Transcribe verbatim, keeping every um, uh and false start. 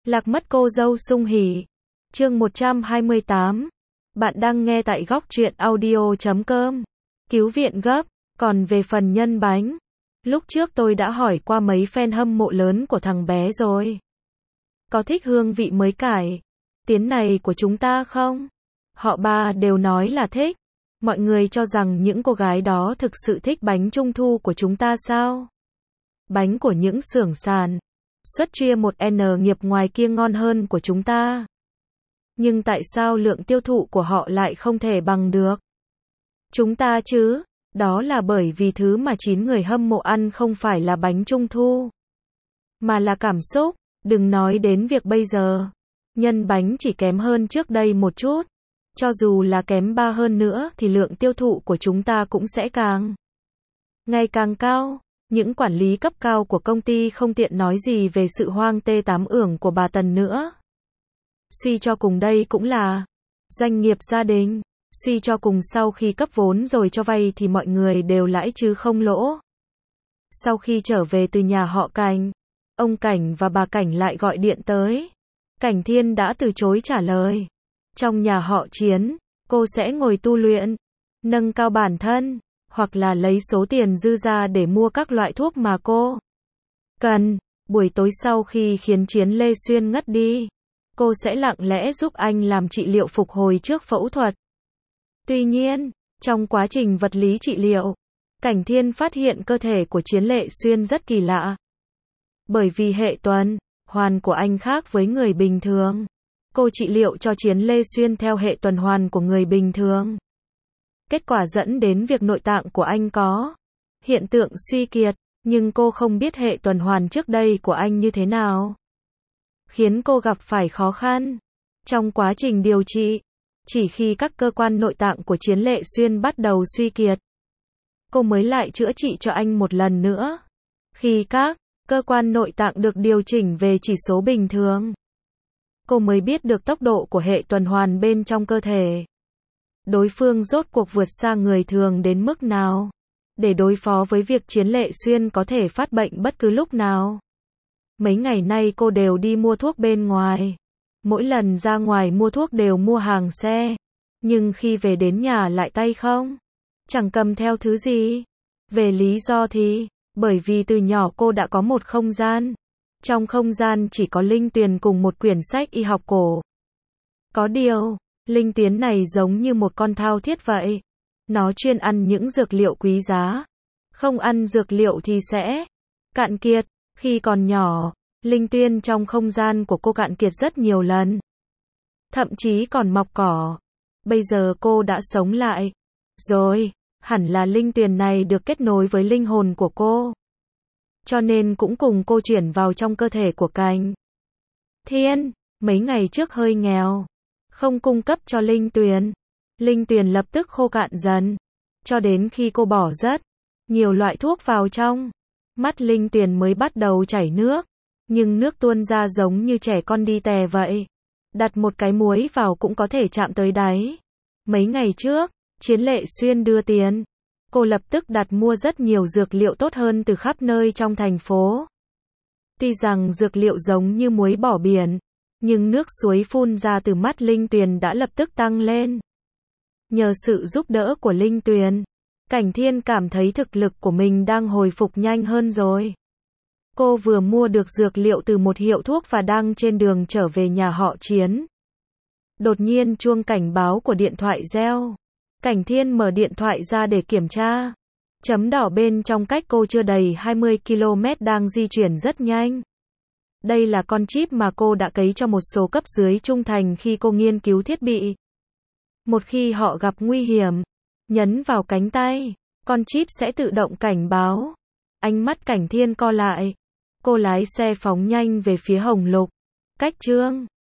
Lạc mất cô dâu sung hỉ. Chương một trăm hai mươi tám. Bạn đang nghe tại góc truyện audio chấm com. Cứu viện gấp. Còn về phần nhân bánh, lúc trước tôi đã hỏi qua mấy fan hâm mộ lớn của thằng bé rồi. Có thích hương vị mới cải tiến này của chúng ta không? Họ ba đều nói là thích. Mọi người cho rằng những cô gái đó thực sự thích bánh trung thu của chúng ta sao? Bánh của những xưởng sàn xuất chia một N nghiệp ngoài kia ngon hơn của chúng ta. Nhưng tại sao lượng tiêu thụ của họ lại không thể bằng được chúng ta chứ? Đó là bởi vì thứ mà chín người hâm mộ ăn không phải là bánh trung thu, mà là cảm xúc. Đừng nói đến việc bây giờ, nhân bánh chỉ kém hơn trước đây một chút. Cho dù là kém ba hơn nữa thì lượng tiêu thụ của chúng ta cũng sẽ càng ngày càng cao. Những quản lý cấp cao của công ty không tiện nói gì về sự hoang tê tám ưởng của bà Tần nữa. Suy cho cùng đây cũng là doanh nghiệp gia đình. Suy cho cùng sau khi cấp vốn rồi cho vay thì mọi người đều lãi chứ không lỗ. Sau khi trở về từ nhà họ Cảnh, ông Cảnh và bà Cảnh lại gọi điện tới. Cảnh Thiên đã từ chối trả lời. Trong nhà họ Chiến, cô sẽ ngồi tu luyện, nâng cao bản thân, hoặc là lấy số tiền dư ra để mua các loại thuốc mà cô cần. Buổi tối sau khi khiến Chiến Lê Xuyên ngất đi, cô sẽ lặng lẽ giúp anh làm trị liệu phục hồi trước phẫu thuật. Tuy nhiên, trong quá trình vật lý trị liệu, Cảnh Thiên phát hiện cơ thể của Chiến Lệ Xuyên rất kỳ lạ. Bởi vì hệ tuần hoàn của anh khác với người bình thường. Cô trị liệu cho Chiến Lê Xuyên theo hệ tuần hoàn của người bình thường. Kết quả dẫn đến việc nội tạng của anh có hiện tượng suy kiệt, nhưng cô không biết hệ tuần hoàn trước đây của anh như thế nào, khiến cô gặp phải khó khăn trong quá trình điều trị. Chỉ khi các cơ quan nội tạng của Chiến Lệ Xuyên bắt đầu suy kiệt, cô mới lại chữa trị cho anh một lần nữa. Khi các cơ quan nội tạng được điều chỉnh về chỉ số bình thường, cô mới biết được tốc độ của hệ tuần hoàn bên trong cơ thể đối phương rốt cuộc vượt xa người thường đến mức nào, để đối phó với việc Chiến Lệ Xuyên có thể phát bệnh bất cứ lúc nào. Mấy ngày nay cô đều đi mua thuốc bên ngoài. Mỗi lần ra ngoài mua thuốc đều mua hàng xe, nhưng khi về đến nhà lại tay không, chẳng cầm theo thứ gì. Về lý do thì, bởi vì từ nhỏ cô đã có một không gian. Trong không gian chỉ có Linh Tuyền cùng một quyển sách y học cổ. Có điều, Linh Tuyền này giống như một con thao thiết vậy. Nó chuyên ăn những dược liệu quý giá. Không ăn dược liệu thì sẽ cạn kiệt. Khi còn nhỏ, Linh Tuyền trong không gian của cô cạn kiệt rất nhiều lần. Thậm chí còn mọc cỏ. Bây giờ cô đã sống lại rồi, hẳn là Linh Tuyền này được kết nối với linh hồn của cô, cho nên cũng cùng cô chuyển vào trong cơ thể của Cảnh Thiên. Mấy ngày trước hơi nghèo, không cung cấp cho Linh Tuyền. Linh Tuyền lập tức khô cạn dần, cho đến khi cô bỏ rất nhiều loại thuốc vào trong, mắt Linh Tuyền mới bắt đầu chảy nước. Nhưng nước tuôn ra giống như trẻ con đi tè vậy. Đặt một cái muối vào cũng có thể chạm tới đáy. Mấy ngày trước, Chiến Lệ Xuyên đưa tiền. Cô lập tức đặt mua rất nhiều dược liệu tốt hơn từ khắp nơi trong thành phố. Tuy rằng dược liệu giống như muối bỏ biển, nhưng nước suối phun ra từ mắt Linh Tuyền đã lập tức tăng lên. Nhờ sự giúp đỡ của Linh Tuyền, Cảnh Thiên cảm thấy thực lực của mình đang hồi phục nhanh hơn rồi. Cô vừa mua được dược liệu từ một hiệu thuốc và đang trên đường trở về nhà họ Chiến. Đột nhiên chuông cảnh báo của điện thoại reo. Cảnh Thiên mở điện thoại ra để kiểm tra. Chấm đỏ bên trong cách cô chưa đầy hai mươi ki lô mét đang di chuyển rất nhanh. Đây là con chip mà cô đã cấy cho một số cấp dưới trung thành khi cô nghiên cứu thiết bị. Một khi họ gặp nguy hiểm, nhấn vào cánh tay, con chip sẽ tự động cảnh báo. Ánh mắt Cảnh Thiên co lại. Cô lái xe phóng nhanh về phía Hồng Lục. Cách Trương